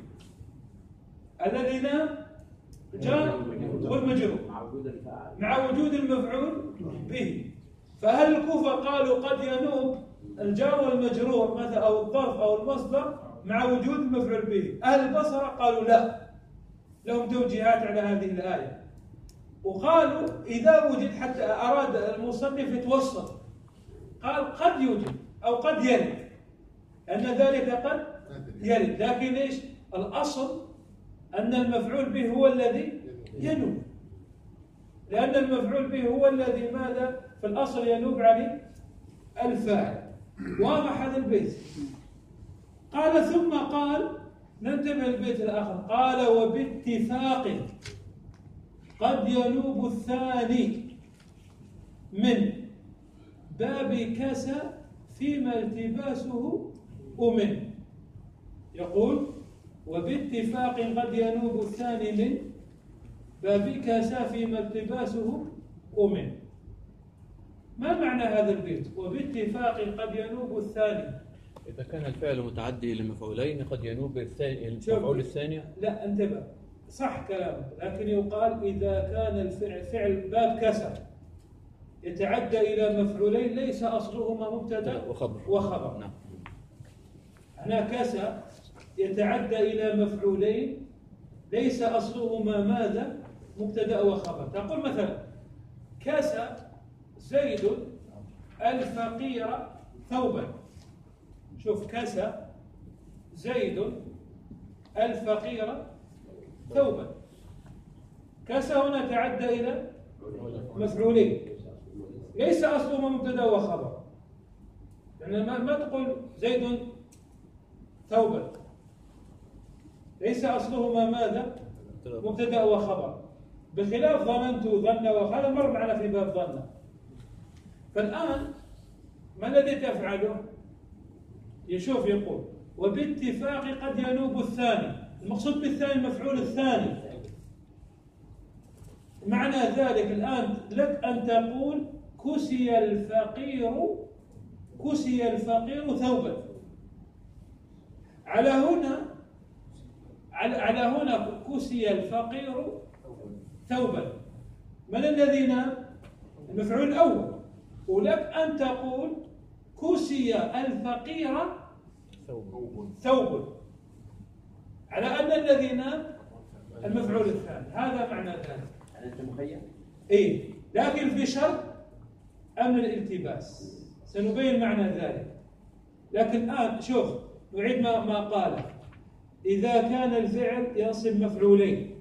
الذي نام جار والمجرور مع وجود المفعول به. فهل الكوفة قالوا قد ينوب الجار والمجرور مثلا أو الظرف أو المصدر مع وجود المفعول به؟ أهل البصرة قالوا لا، لهم توجيهات على هذه الآية، وقالوا إذا وجد، حتى أراد المصنف يتوسط، قال قد يوجد أو قد يرد، أن ذلك قد يرد، لكن إيش الأصل؟ أن المفعول به هو الذي ينوب، لأن المفعول به هو الذي ماذا؟ في الأصل ينوب عن الفاعل. واضح هذا البيت؟ قال ثم قال، ننتبه البيت الآخر، قال وباتفاق قد ينوب الثاني من باب كسى فيما التباسه أمن. يقول وباتفاق قد ينوب الثاني من باب كسى فيما التباسه أمن. ما معنى هذا البيت؟ وباتفاق قد ينوب الثاني. إذا كان الفعل متعدي لمفعولين قد ينوب الثاني المفعول الثاني. لا انتبه، صح كلامك، لكن يقال إذا كان الفعل فعل باب كسر يتعدى إلى مفعولين ليس أصلهما مبتدأ وخبر, وخبر. نعم. هنا كسر يتعدى إلى مفعولين ليس أصلهما ماذا؟ مبتدأ وخبر. تقول مثلا كسى زيد الفقير ثوبا. شوف، كسى زيد الفقير ثوبا. كسى هنا تعدى إلى مفعولين ليس أصلهما مبتدأ وخبر، يعني ما, ما تقول زيد ثوبا، ليس أصلهما ماذا؟ مبتدأ وخبر، بخلاف ظننت ظن، وهذا مر معنا في باب ظن. فالآن ما الذي تفعله؟ يشوف يقول وباتفاق قد ينوب الثاني، المقصود بالثاني المفعول الثاني. معنى ذلك الآن لك أن تقول كسي الفقير كسي الفقير ثوبا. على هنا على هنا كسي الفقير ثوبا، من الذي نام؟ المفعول الأول. ولك أن تقول كسي الفقير ثوب، على أن الذي نام المفعول الثاني. هذا معنى ذلك. أنت مخير؟ إيه، لكن في شرط أمن الالتباس، سنبين معنى ذلك. لكن الآن شوف، نعيد ما ما قاله. إذا كان الفعل ينصب مفعولين،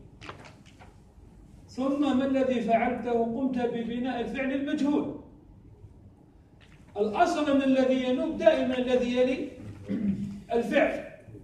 ثم ما الذي فعلته؟ قمت ببناء الفعل المجهول. الأصل أن الذي ينوب دائما الذي يلي الفعل.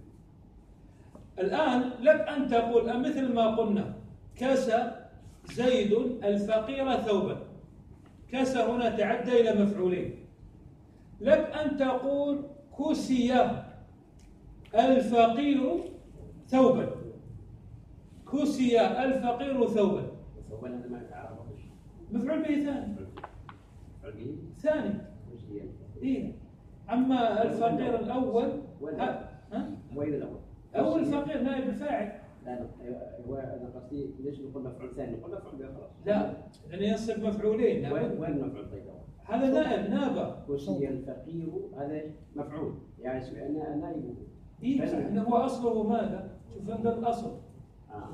الآن لك أن تقول مثل ما قلنا كسى زيد الفقير ثوبا. كسى هنا تعدى إلى مفعولين. لك أن تقول كسي الفقير ثوبا. كسي الفقير ثوبا. ثوبا هذا ما يتعرف. مفعول به ثاني. ثاني. إيه. أما الفقير الأول ها؟ ها؟ وين الأول؟ أول الفقير نائب الفاعل. لا هو أنا قصدي ليش نقول مفعول ثاني؟ نقول مفعول به خلاص. لا، لأن ينصب مفعولين. وين وين مفعول طيب؟ هذا نائب نابا. كسي الفقير هذا مفعول، يعني أنا نائب. إيه صح، هو أصله ماذا؟ شوف عند الأصل. آه.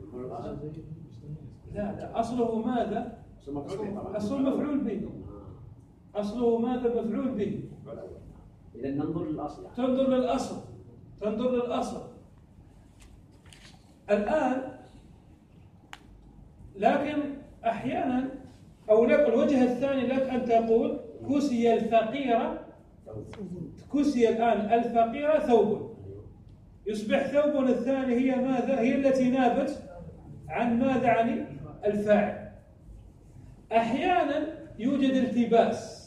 لا لا، أصله ماذا؟ أصله مفعول به. أصله ماذا؟ مفعول به. إذا ننظر للأصل. تنظر للأصل تنظر للأصل الآن. لكن أحيانا أو لك الوجه الثاني لك أن تقول كسي الفقيرة، كسي الآن الفقيرة ثوب، يصبح ثوب الثاني هي ماذا؟ هي التي نابت عن ماذا؟ عن الفاعل. أحيانا يوجد التباس،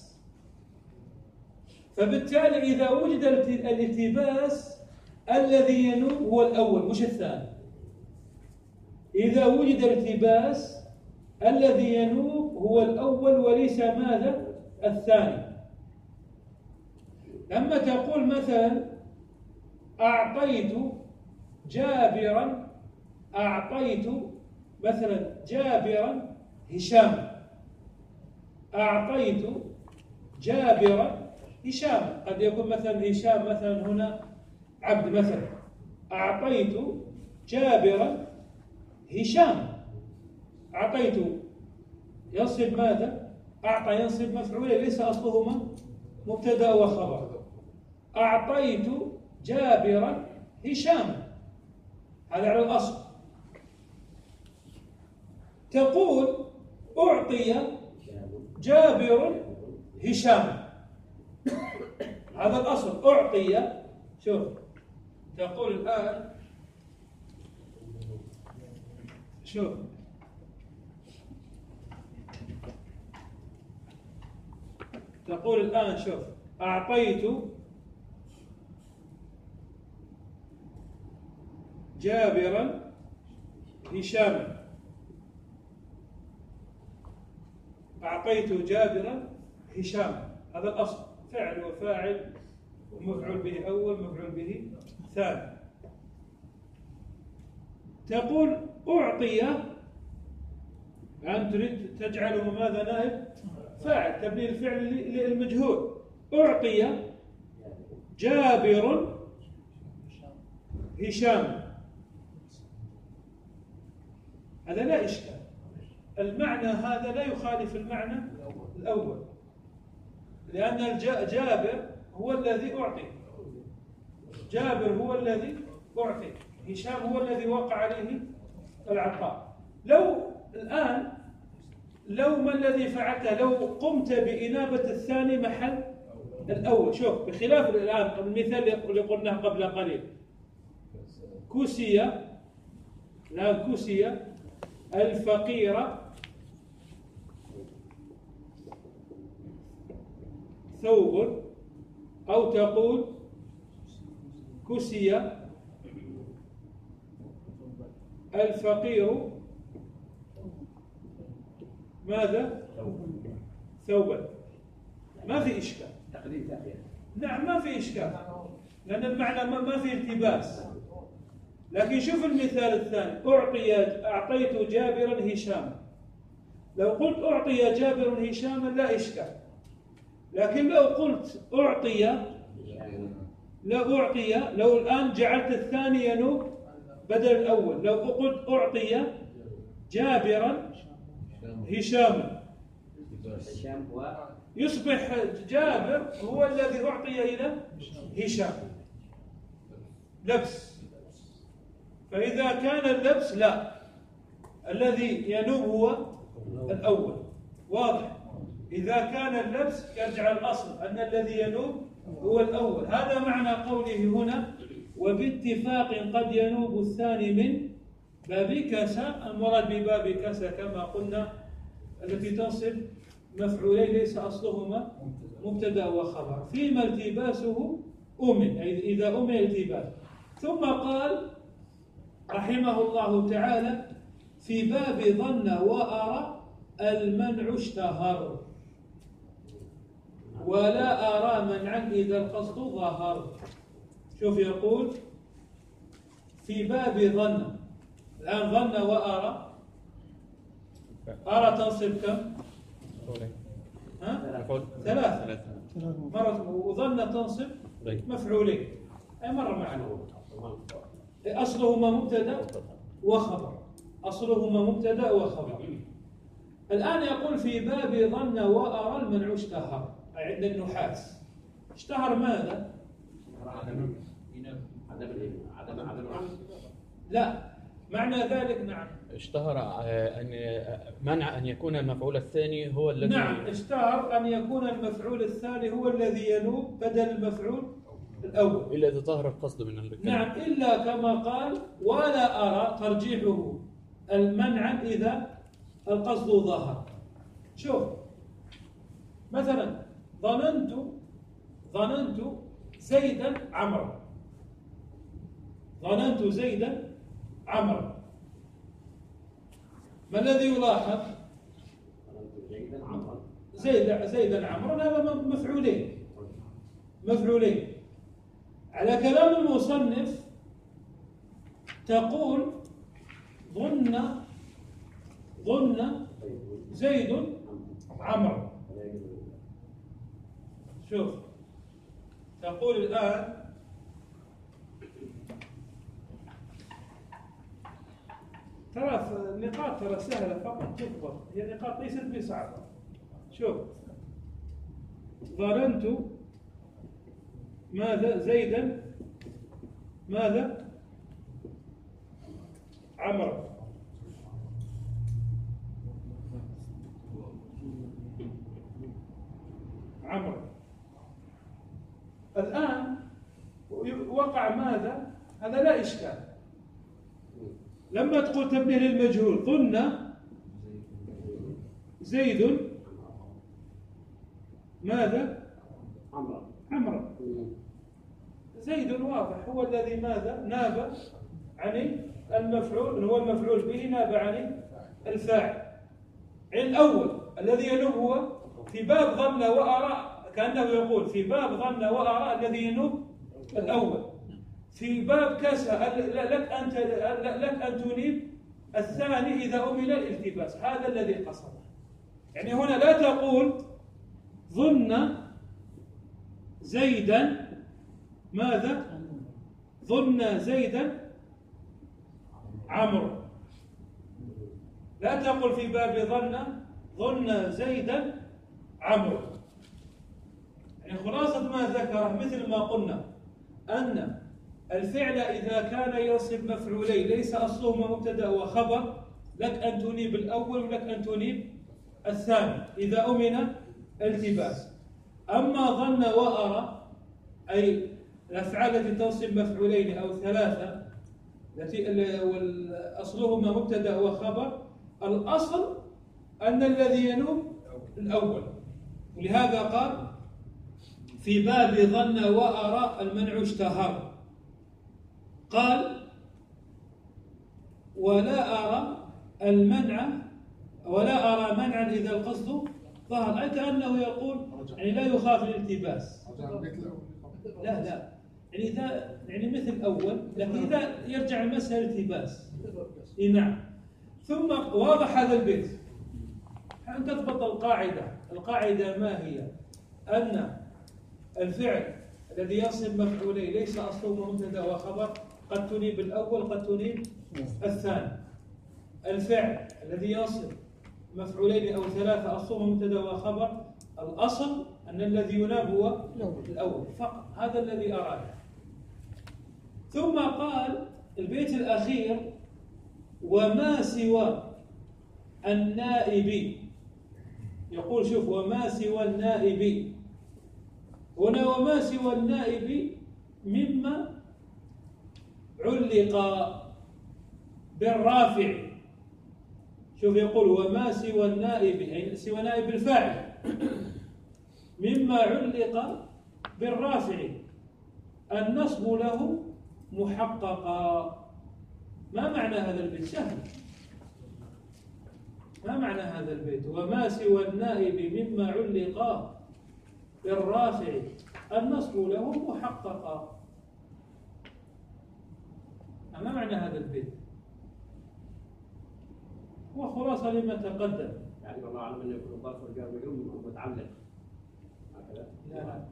فبالتالي إذا وجد الالتباس الذي ينوب هو الأول مش الثاني. إذا وجد التباس الذي ينوب هو الأول وليس ماذا؟ الثاني. لما تقول مثلا أعطيت جابرا، أعطيت مثلا جابرا هشام، أعطيت جابرا هشام. قد يكون مثلا هشام مثلا هنا عبد مثلا. أعطيت جابرا هشام، أعطيت ينصب ماذا؟ أعطى ينصب مفعولا ليس أصلهما مبتدأ وخبر. أعطيت جابرا هشام، هذا على الأصل. تقول أعطي جابر هشام، هذا الأصل. أعطي، شوف تقول الآن، شوف تقول الآن شوف أعطيت جابرا هشاما، أعطيت جابرا هشاما، هذا الأصل. فعل وفاعل ومفعول به أول مفعول به ثاني. تقول أعطي، الآن تريد تجعله ماذا؟ نائب فاعل، تبني الفعل للمجهول. أعطي جابر هشام، هذا لا إشكال. المعنى هذا لا يخالف المعنى الأول، لأن جابر هو الذي أعطي، جابر هو الذي أعطي، هشام هو الذي وقع عليه العطاء. لو الآن لو ما الذي فعلته؟ لو قمت بإنابة الثاني محل الأول. شوف بخلاف الآن المثال اللي قلناه قبل قليل، كسي، لا كسي الفقيرة ثوب، أو تقول كسي الفقير ماذا؟ ثوبا. ما في إشكال. نعم ما في إشكال، لأن المعنى ما في التباس. لكن شوف المثال الثاني، أعطي أعطيت جابرا هشاما. لو قلت أعطي جابر هشاما لا إشكال، لكن لو قلت أعطي، لا أعطي، لو الآن جعلت الثاني ينوب بدل الأول، لو قلت أعطي جابرا هشاما يصبح جابر هو الذي أعطي إلى هشام، لبس. فإذا كان اللبس لا، الذي ينوب هو الأول، واضح؟ إذا كان اللبس يرجع الأصل أن الذي ينوب هو الأول. هذا معنى قوله هنا وباتفاق قد ينوب الثاني من باب كسى. المراد بباب كسى كما قلنا التي تنصب مفعولين ليس أصلهما مبتدأ وخبر، فيما التباسه أمن، أي إذا أمن التباس. ثم قال رحمه الله تعالى في باب ظن وأرى المنع اشتهر، ولا أرى منعا إذا القصد ظهر. شوف يقول في باب ظن، الآن ظن وأرى، أرى تنصب كم؟ ها؟ ثلاثة مرة، وظن تنصب مفعولين، أي مرة معنا. أصلهما مبتدأ وخبر، أصلهما مبتدأ وخبر. الآن يقول في باب ظن وأرى المنع اشتهر، أي عند النحاس اشتهر ماذا؟ عدم عدم عدم عدم لا، معنى ذلك نعم. اشتهر آه، أن آه، منع أن يكون المفعول الثاني هو الذي نعم، اشتهر أن يكون المفعول الثاني هو الذي ينوب بدل المفعول الأول. إلا إذا ظهر القصد من الكلام. نعم، إلا كما قال ولا أرى ترجيحه المنع إذا القصد ظهر. شوف مثلا ظننت ظننت زيدا عمرا، ظننت زيدا عمرا، ما الذي يلاحظ؟ جيدا عمرا زيد زيدا عمرا هذا مفعولين مفعولين. على كلام المصنف تقول ظن ظن زيد عمرا. شوف تقول الآن ترى النقاط ترى سهلة فقط تضبط، هي نقاط ليست بصعبة. شوف ظننت ماذا زيدا ماذا عمرا، عمرا. الآن وقع ماذا؟ هذا لا إشكال. لما تقول تبنيه للمجهول ظن زيد ماذا؟ عمرا عمرا. زيد واضح هو الذي ماذا؟ ناب عن المفعول، هو المفعول به ناب عن الفاعل. يعني الأول الذي ينوب هو في باب ظن وأرى، كأنه يقول في باب ظن وأرى الذي ينوب الأول، في باب كسى لك أن لك أن تنيب الثاني إذا أمل الالتباس. هذا الذي قصده. يعني هنا لا تقول ظن زيدا ماذا؟ ظن زيدا عمرو. لا تقل في باب ظن ظن زيدا عمرو. يعني خلاصة ما ذكره مثل ما قلنا أن الفعل إذا كان يصب مفعولين ليس أصلهما مبتدأ وخبر، لك أن تنيب الأول ولك أن تنيب الثاني إذا أمن التباس. أما ظن وأرى أي الأفعال التي تنصب مفعولين أو ثلاثة التي أصلهما مبتدأ وخبر، الأصل أن الذي ينوب الأول. ولهذا قال في باب ظن وأرى المنع اشتهر. قال ولا أرى المنع ولا أرى منعا إذا القصد ظهر، أي كأنه يقول يعني لا يخاف الالتباس. لا لا يعني إذا يعني مثل أول، لكن إذا يرجع المسألة التباس. نعم. ثم واضح هذا البيت أن تضبط القاعدة. القاعدة ما هي؟ أن الفعل الذي يصب مفعولين ليس أصله مبتدأ وخبر، قد تنيب الأول قد تنيب الثاني. الفعل الذي يصب مفعولين أو ثلاثة أصله مبتدأ وخبر، الأصل أن الذي يناب هو الأول فقط. هذا الذي أراده. ثم قال البيت الأخير وما سوى النائب. يقول شوف وما سوى النائب هنا، وما سوى النائب مما علق بالرافع. شوف يقول وما سوى النائب أي سوى نائب الفاعل مما علق بالرافع النصب له محققا. ما معنى هذا البيت؟ سهل. ما معنى هذا البيت؟ وما سوى النائب مما علق بالرافع النصب له محققا. ما معنى هذا البيت؟ هو خلاصة لما تقدم. يعني والله أعلم أنه يكون الظرف والجار متعلق. لا لا.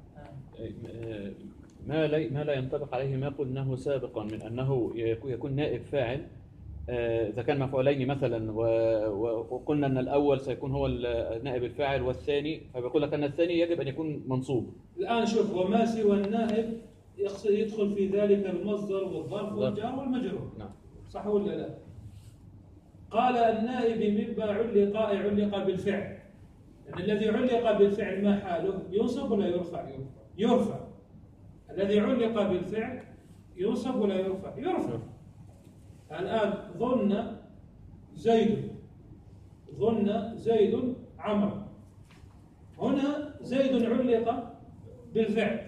ما لا ما لا ينطبق عليه ما قلناه سابقا من أنه يكون نائب فاعل إذا كان مفعولين مثلا وقلنا أن الأول سيكون هو النائب الفاعل والثاني، فبيقول لك أن الثاني يجب أن يكون منصوب. الآن شوف، وما سوى النائب يدخل في ذلك المصدر والظرف والجار والمجرور. نعم. صح ولا لا؟ قال النائب مما علق علق بالفعل، يعني الذي علق بالفعل ما حاله؟ ينصب ولا يرفع؟ يرفع. الذي علق بالفعل ينصب ولا يرفع؟ يرفع. الآن ظن زيد، ظن زيد عمرو، هنا زيد علق بالفعل،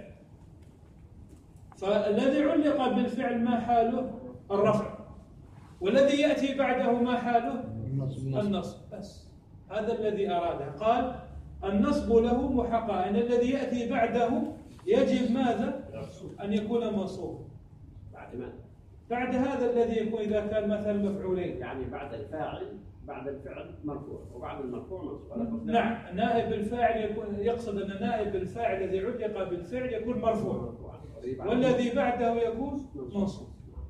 فالذي علق بالفعل ما حاله؟ الرفع، والذي يأتي بعده ما حاله؟ النصب. بس هذا الذي أراده. قال النصب له محقق، أن الذي يأتي بعده يجب ماذا؟ أن يكون منصوبا. بعد ما بعد هذا الذي يكون إذا كان مثلا مفعولين، يعني بعد الفاعل، بعد الفعل مرفوع، وبعد المرفوع منصوب. نعم، نائب الفاعل يكون، يقصد أن نائب الفاعل الذي علق بالفعل يكون مرفوع، والذي بعده يكون منصوب.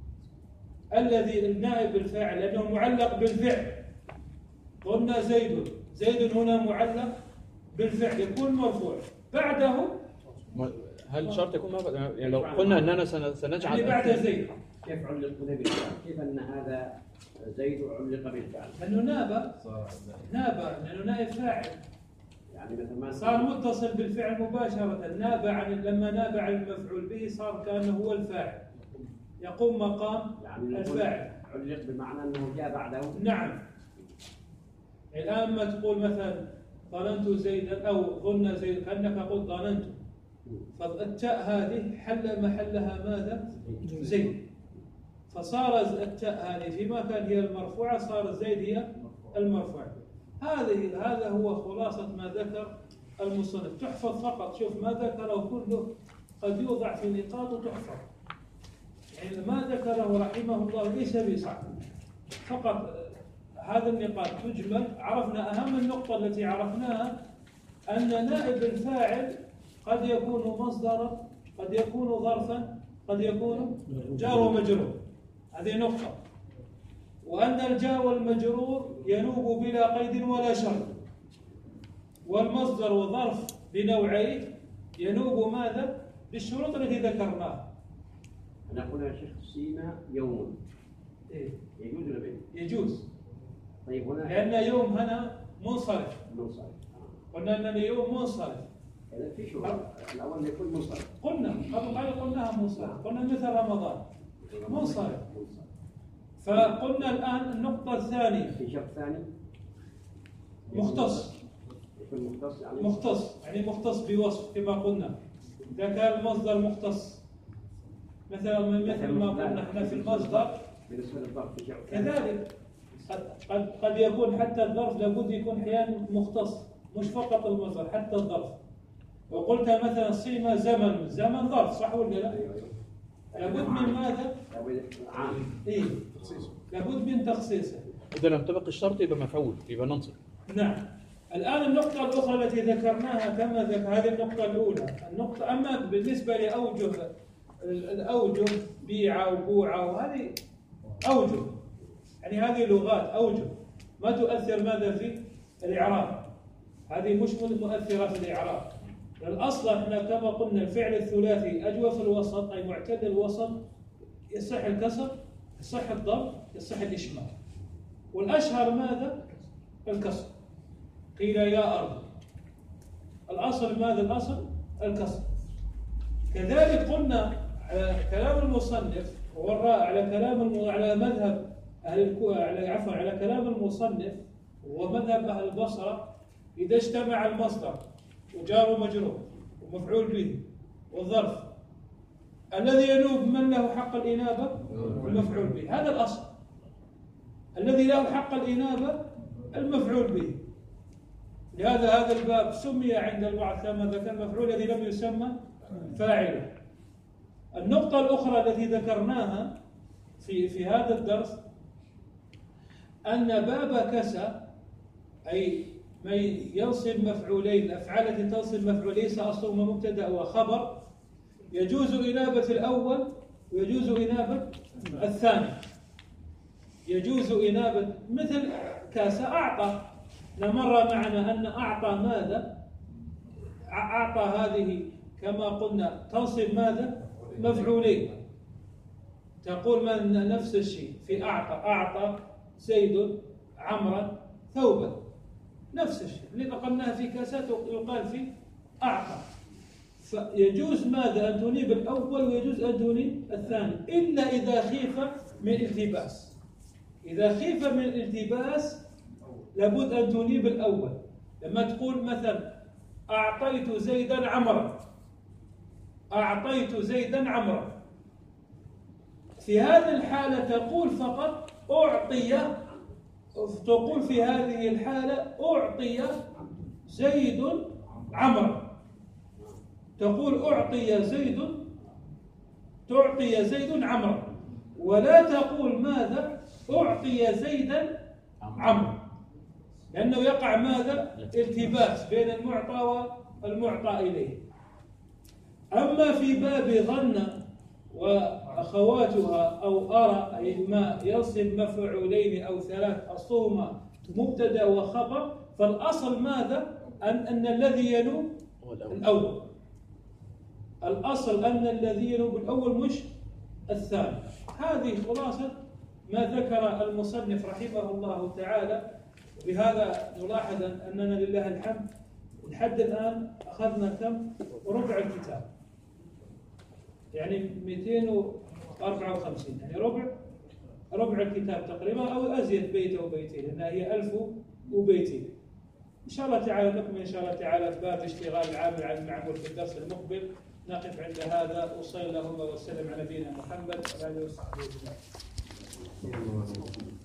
الذي النائب الفاعل لأنه معلق بالفعل، قلنا زيد، زيد هنا معلق بالفعل يكون مرفوع، بعده هل شرط يكون مرفوع؟ يعني لو قلنا أننا سنجعل يعني بعد زيد كيف علق بالفعل؟ كيف أن هذا زيد علق بالفعل؟ لأنه ناب، ناب لأنه نائب فاعل، يعني مثل ما صار متصل بالفعل مباشرة. ناب عن، لما ناب عن المفعول به صار كأنه هو الفاعل، يقوم مقام يعني الفاعل. علق بمعنى أنه جاء بعده. نعم. الآن ما تقول مثلا ظننت زيدا أو ظن زيد، كأنك قلت ظننت، فالتاء هذه حل محلها ماذا؟ زيد، فصار التاء هذه في مكان هي المرفوعة، صار زيد هي المرفوعة. هذه هذا هو خلاصة ما ذكر المصنف. تحفظ فقط، شوف ما ذكره كله قد يوضع في نقاط وتحفظ، يعني ما ذكره رحمه الله ليس بصعب، فقط هذا النقاط تجمل. عرفنا أهم النقطة التي عرفناها، أن نائب الفاعل قد يكون مصدرا، قد يكون ظرفا، قد يكون جار ومجرور، هذه نقطة. وأن الجار والمجرور ينوب بلا قيد ولا شرط، والمصدر والظرف بنوعين ينوب ماذا؟ بالشروط التي ذكرناها. أنا أقول يا شيخ سيما يوم إيه؟ يجوز ولا بين؟ يجوز. طيب هنا لأن يوم هنا منصرف، منصرف. قلنا أن اليوم منصرف. إذا في شروط، الأول يكون منصرف. قلنا قبل قليل قلناها منصرف، قلنا مثل رمضان منصرف. فقلنا الآن النقطة الثانية في شرط ثاني مختص. يكون مختص يعني مختص يعني مختص بوصف كما قلنا. إذا كان المصدر مختص، مثلا مثل ما قلنا احنا في المصدر بالنسبة للظرف في شرط ثاني. كذلك قد قد يكون حتى الظرف لابد يكون احيانا مختص، مش فقط المصدر، حتى الظرف. وقلت مثلا صيمة زمن، زمن ظرف، صح ولا لا؟ لابد من ماذا؟ عام. إيه؟ لابد من تخصيصه. إذا لم تبق الشرط يبقى مفعول، يبقى ننصب. نعم. الآن النقطة الأخرى التي ذكرناها كما ذكر، هذه النقطة الأولى. النقطة أما بالنسبة لأوجه الأوجه بيع وبوعة وهذه أوجه، يعني هذه لغات أوجه ما تؤثر ماذا في الإعراب، هذه مش مؤثرة في الإعراب. الأصل احنا كما قلنا الفعل الثلاثي أجوف الوسط أي معتدل الوسط، يصح الكسر، يصح الضم، يصح الإشمال. والأشهر ماذا؟ الكسر. قيل يا أرض، الأصل ماذا؟ الأصل الكسر. كذلك قلنا على كلام المصنف والراء، على كلام على مذهب أهل الكوفة، على عفوا على كلام المصنف ومذهب أهل البصرة، إذا اجتمع المصدر وجار ومجرور ومفعول به والظرف، الذي ينوب من له حق الإنابة؟ المفعول به. هذا الأصل. الذي له حق الإنابة المفعول به. لهذا هذا الباب سمي عند البعض كما ذكر المفعول الذي لم يسمى فاعله. النقطة الأخرى التي ذكرناها في في هذا الدرس أن باب كسى أي من ينصب مفعولين، الأفعال التي تنصب مفعول ليس أصلهما مبتدأ وخبر، يجوز إنابة الأول ويجوز إنابة الثاني. يجوز إنابة مثل كاسة أعطى، مر معنا أن أعطى ماذا؟ أعطى هذه كما قلنا تنصب ماذا؟ مفعولين. تقول من نفس الشيء في أعطى، أعطى زيد عمرا ثوبا، نفس الشيء اللي قلناها في كاسات يقال في أعطى. فيجوز ماذا؟ أن تنيب الأول ويجوز أن تنيب الثاني، إلا إذا خيف من التباس. إذا خيف من الالتباس لابد أن تنيب الأول. لما تقول مثلا أعطيت زيدا عمرا، أعطيت زيدا عمرا، في هذه الحالة تقول فقط أعطي، تقول في هذه الحالة أعطي زيد عمرا، تقول أعطي زيد، تعطي زيد عمرا، ولا تقول ماذا؟ أعطي زيدا عمرا، لأنه يقع ماذا؟ التباس بين المعطى والمعطى إليه. أما في باب ظن وأخواتها أو أرى، أي ما يصب مفعولين أو ثلاث أصلهما مبتدأ وخبر، فالأصل ماذا؟ أن, أن الذي ينوب الأول. الأصل أن الذي ينوب الأول مش الثاني. هذه خلاصة ما ذكر المصنف رحمه الله تعالى. بهذا نلاحظ أننا لله الحمد لحد الآن أخذنا كم؟ ربع الكتاب، يعني مئتين وأربعة وخمسين، يعني ربع ربع الكتاب تقريبا، أو أزيد بيت أو بيتين، لأنها هي ألف وبيتين. إن شاء الله تعالى نكمل إن شاء الله تعالى في باب اشتغال العامل على المعمول في الدرس المقبل. نقف عند هذا، وصلى اللهم وسلم على نبينا محمد وعلى آله وصحبه أجمعين.